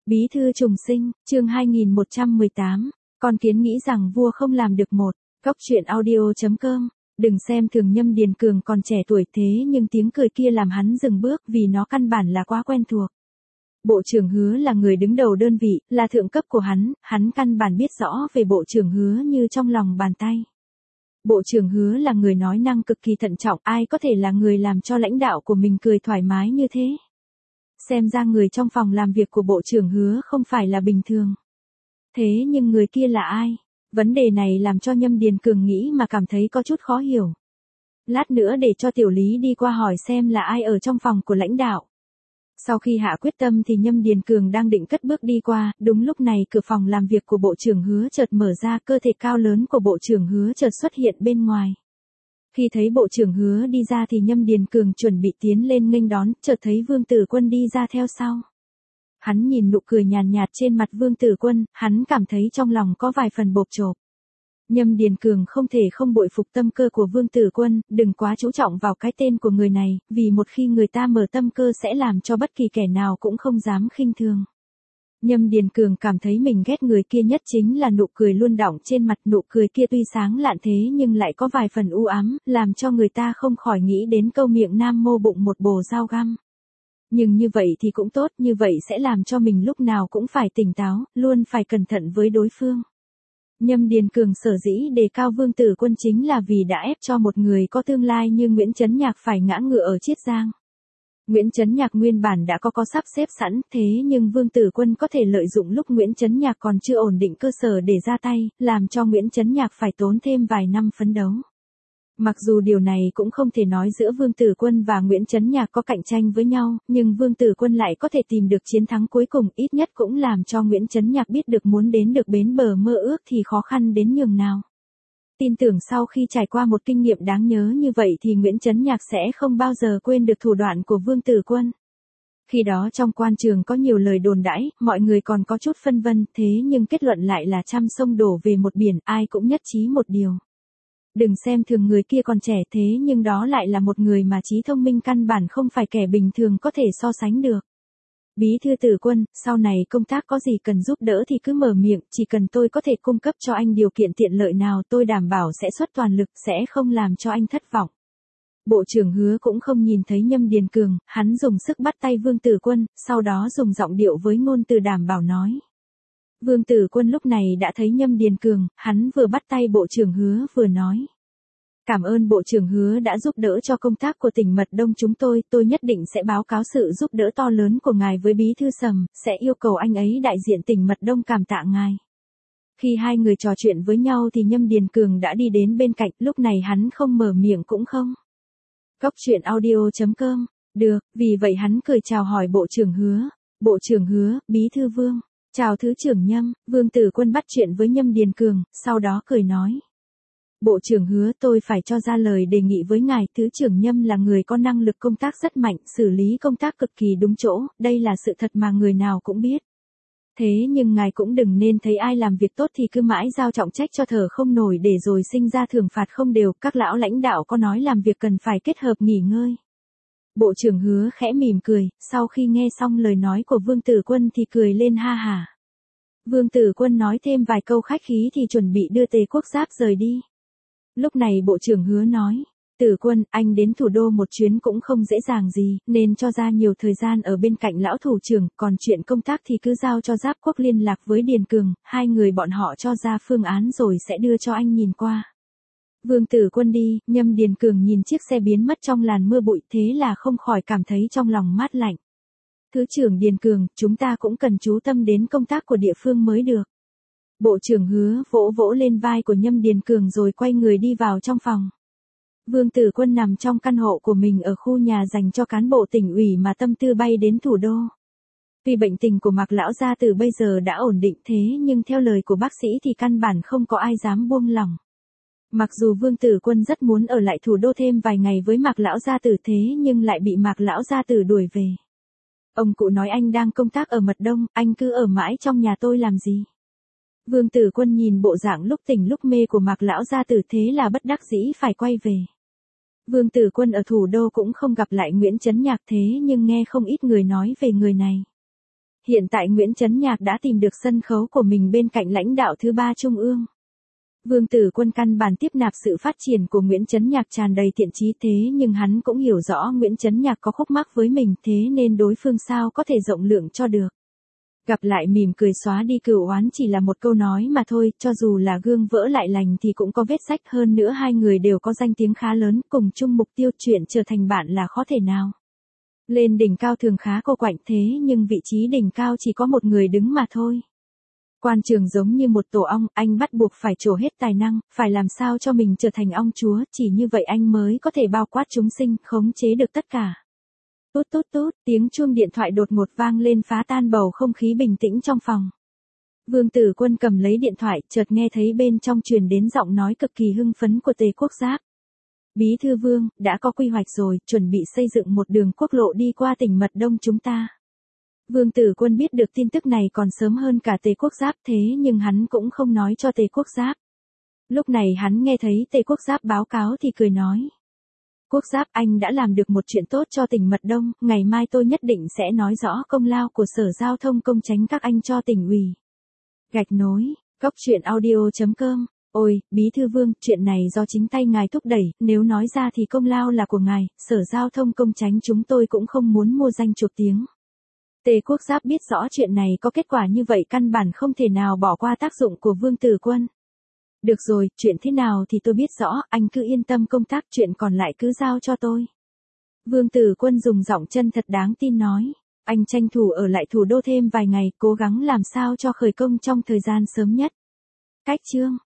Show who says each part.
Speaker 1: Bí thư trùng sinh, chương 2118, con kiến nghĩ rằng vua không làm được một. Góc truyện audio.com. Đừng xem thường Nhâm Điền Cường còn trẻ tuổi thế nhưng tiếng cười kia làm hắn dừng bước vì nó căn bản là quá quen thuộc. Bộ trưởng Hứa là người đứng đầu đơn vị, là thượng cấp của hắn căn bản biết rõ về bộ trưởng Hứa như trong lòng bàn tay. Bộ trưởng Hứa là người nói năng cực kỳ thận trọng, ai có thể là người làm cho lãnh đạo của mình cười thoải mái như thế. Xem ra người trong phòng làm việc của bộ trưởng Hứa không phải là bình thường. Thế nhưng người kia là ai? Vấn đề này làm cho Nhâm Điền Cường nghĩ mà cảm thấy có chút khó hiểu. Lát nữa để cho Tiểu Lý đi qua hỏi xem là ai ở trong phòng của lãnh đạo. Sau khi hạ quyết tâm thì Nhâm Điền Cường đang định cất bước đi qua, đúng lúc này cửa phòng làm việc của bộ trưởng Hứa chợt mở ra, cơ thể cao lớn của bộ trưởng Hứa chợt xuất hiện bên ngoài. Khi thấy bộ trưởng Hứa đi ra thì Nhâm Điền Cường chuẩn bị tiến lên nghênh đón, chợt thấy Vương Tử Quân đi ra theo sau. Hắn nhìn nụ cười nhàn nhạt trên mặt Vương Tử Quân, hắn cảm thấy trong lòng có vài phần bộp chộp. Nhâm Điền Cường không thể không bội phục tâm cơ của Vương Tử Quân, đừng quá chú trọng vào cái tên của người này, vì một khi người ta mở tâm cơ sẽ làm cho bất kỳ kẻ nào cũng không dám khinh thường. Nhâm Điền Cường cảm thấy mình ghét người kia nhất chính là nụ cười luôn đọng trên mặt, nụ cười kia tuy sáng lạn thế nhưng lại có vài phần u ám, làm cho người ta không khỏi nghĩ đến câu miệng nam mô bụng một bồ dao găm. Nhưng như vậy thì cũng tốt, như vậy sẽ làm cho mình lúc nào cũng phải tỉnh táo, luôn phải cẩn thận với đối phương. Nhâm Điền Cường sở dĩ đề cao Vương Tử Quân chính là vì đã ép cho một người có tương lai như Nguyễn Chấn Nhạc phải ngã ngựa ở Chiết Giang. Nguyễn Chấn Nhạc nguyên bản đã có sắp xếp sẵn, thế nhưng Vương Tử Quân có thể lợi dụng lúc Nguyễn Chấn Nhạc còn chưa ổn định cơ sở để ra tay, làm cho Nguyễn Chấn Nhạc phải tốn thêm vài năm phấn đấu. Mặc dù điều này cũng không thể nói giữa Vương Tử Quân và Nguyễn Chấn Nhạc có cạnh tranh với nhau, nhưng Vương Tử Quân lại có thể tìm được chiến thắng cuối cùng, ít nhất cũng làm cho Nguyễn Chấn Nhạc biết được muốn đến được bến bờ mơ ước thì khó khăn đến nhường nào. Tin tưởng sau khi trải qua một kinh nghiệm đáng nhớ như vậy thì Nguyễn Chấn Nhạc sẽ không bao giờ quên được thủ đoạn của Vương Tử Quân. Khi đó trong quan trường có nhiều lời đồn đãi, mọi người còn có chút phân vân, thế nhưng kết luận lại là trăm sông đổ về một biển, ai cũng nhất trí một điều. Đừng xem thường người kia còn trẻ thế nhưng đó lại là một người mà trí thông minh căn bản không phải kẻ bình thường có thể so sánh được. Bí thư Tử Quân, sau này công tác có gì cần giúp đỡ thì cứ mở miệng, chỉ cần tôi có thể cung cấp cho anh điều kiện tiện lợi nào tôi đảm bảo sẽ xuất toàn lực, sẽ không làm cho anh thất vọng. Bộ trưởng Hứa cũng không nhìn thấy Nhâm Điền Cường, hắn dùng sức bắt tay Vương Tử Quân, sau đó dùng giọng điệu với ngôn từ đảm bảo nói. Vương Tử Quân lúc này đã thấy Nhâm Điền Cường, hắn vừa bắt tay bộ trưởng Hứa vừa nói. Cảm ơn bộ trưởng Hứa đã giúp đỡ cho công tác của tỉnh Mật Đông chúng tôi nhất định sẽ báo cáo sự giúp đỡ to lớn của ngài với bí thư Sầm, sẽ yêu cầu anh ấy đại diện tỉnh Mật Đông cảm tạ ngài. Khi hai người trò chuyện với nhau thì Nhâm Điền Cường đã đi đến bên cạnh, lúc này hắn không mở miệng cũng không. Góc truyện audio.com, được, vì vậy hắn cười chào hỏi bộ trưởng Hứa. Bộ trưởng Hứa, bí thư Vương. Chào thứ trưởng Nhâm, Vương Tử Quân bắt chuyện với Nhâm Điền Cường, sau đó cười nói. Bộ trưởng Hứa, tôi phải cho ra lời đề nghị với ngài, thứ trưởng Nhâm là người có năng lực công tác rất mạnh, xử lý công tác cực kỳ đúng chỗ, đây là sự thật mà người nào cũng biết. Thế nhưng ngài cũng đừng nên thấy ai làm việc tốt thì cứ mãi giao trọng trách cho thở không nổi để rồi sinh ra thưởng phạt không đều, các lão lãnh đạo có nói làm việc cần phải kết hợp nghỉ ngơi. Bộ trưởng Hứa khẽ mỉm cười, sau khi nghe xong lời nói của Vương Tử Quân thì cười lên ha hả. Vương Tử Quân nói thêm vài câu khách khí thì chuẩn bị đưa Tề Quốc Giáp rời đi. Lúc này Bộ trưởng Hứa nói, Tử Quân, anh đến thủ đô một chuyến cũng không dễ dàng gì, nên cho ra nhiều thời gian ở bên cạnh lão thủ trưởng, còn chuyện công tác thì cứ giao cho Giáp Quốc liên lạc với Điền Cường, hai người bọn họ cho ra phương án rồi sẽ đưa cho anh nhìn qua. Vương Tử Quân đi, Nhâm Điền Cường nhìn chiếc xe biến mất trong làn mưa bụi thế là không khỏi cảm thấy trong lòng mát lạnh. Thứ trưởng Điền Cường, chúng ta cũng cần chú tâm đến công tác của địa phương mới được. Bộ trưởng Hứa vỗ vỗ lên vai của Nhâm Điền Cường rồi quay người đi vào trong phòng. Vương Tử Quân nằm trong căn hộ của mình ở khu nhà dành cho cán bộ tỉnh ủy mà tâm tư bay đến thủ đô. Tuy bệnh tình của Mạc lão gia tử bây giờ đã ổn định thế nhưng theo lời của bác sĩ thì căn bản không có ai dám buông lỏng. Mặc dù Vương Tử Quân rất muốn ở lại thủ đô thêm vài ngày với Mạc lão gia tử thế nhưng lại bị Mạc lão gia tử đuổi về. Ông cụ nói anh đang công tác ở Mật Đông, anh cứ ở mãi trong nhà tôi làm gì? Vương Tử Quân nhìn bộ dạng lúc tỉnh lúc mê của Mạc lão gia tử thế là bất đắc dĩ phải quay về. Vương Tử Quân ở thủ đô cũng không gặp lại Nguyễn Chấn Nhạc thế nhưng nghe không ít người nói về người này. Hiện tại Nguyễn Chấn Nhạc đã tìm được sân khấu của mình bên cạnh lãnh đạo thứ ba Trung ương. Vương Tử Quân căn bản tiếp nạp sự phát triển của Nguyễn Chấn Nhạc tràn đầy thiện chí, thế nhưng hắn cũng hiểu rõ Nguyễn Chấn Nhạc có khúc mắc với mình, thế nên đối phương sao có thể rộng lượng cho được. Gặp lại mỉm cười xóa đi cừu oán chỉ là một câu nói mà thôi, cho dù là gương vỡ lại lành thì cũng có vết rách, hơn nữa hai người đều có danh tiếng khá lớn, cùng chung mục tiêu, chuyện trở thành bạn là khó thể nào. Lên đỉnh cao thường khá cô quạnh, thế nhưng vị trí đỉnh cao chỉ có một người đứng mà thôi. Quan trường giống như một tổ ong, anh bắt buộc phải trổ hết tài năng, phải làm sao cho mình trở thành ong chúa, chỉ như vậy anh mới có thể bao quát chúng sinh, khống chế được tất cả. Tút tút tút, tiếng chuông điện thoại đột ngột vang lên phá tan bầu không khí bình tĩnh trong phòng. Vương Tử Quân cầm lấy điện thoại, chợt nghe thấy bên trong truyền đến giọng nói cực kỳ hưng phấn của Tề Quốc Giáp. Bí thư Vương, đã có quy hoạch rồi, chuẩn bị xây dựng một đường quốc lộ đi qua tỉnh Mật Đông chúng ta. Vương Tử Quân biết được tin tức này còn sớm hơn cả Tề Quốc Giáp, thế nhưng hắn cũng không nói cho Tề Quốc Giáp. Lúc này hắn nghe thấy Tề Quốc Giáp báo cáo thì cười nói. Quốc Giáp, anh đã làm được một chuyện tốt cho tỉnh Mật Đông, ngày mai tôi nhất định sẽ nói rõ công lao của Sở Giao thông Công Chánh các anh cho tỉnh ủy. Gạch nối, Cốc Truyện Audio.com. Ôi, Bí thư Vương, chuyện này do chính tay ngài thúc đẩy, nếu nói ra thì công lao là của ngài, Sở Giao thông Công Chánh chúng tôi cũng không muốn mua danh chuộc tiếng. Tề Quốc Giáp biết rõ chuyện này có kết quả như vậy căn bản không thể nào bỏ qua tác dụng của Vương Tử Quân. Được rồi, chuyện thế nào thì tôi biết rõ, anh cứ yên tâm công tác, chuyện còn lại cứ giao cho tôi. Vương Tử Quân dùng giọng chân thật đáng tin nói. Anh tranh thủ ở lại thủ đô thêm vài ngày, cố gắng làm sao cho khởi công trong thời gian sớm nhất. Cách chương.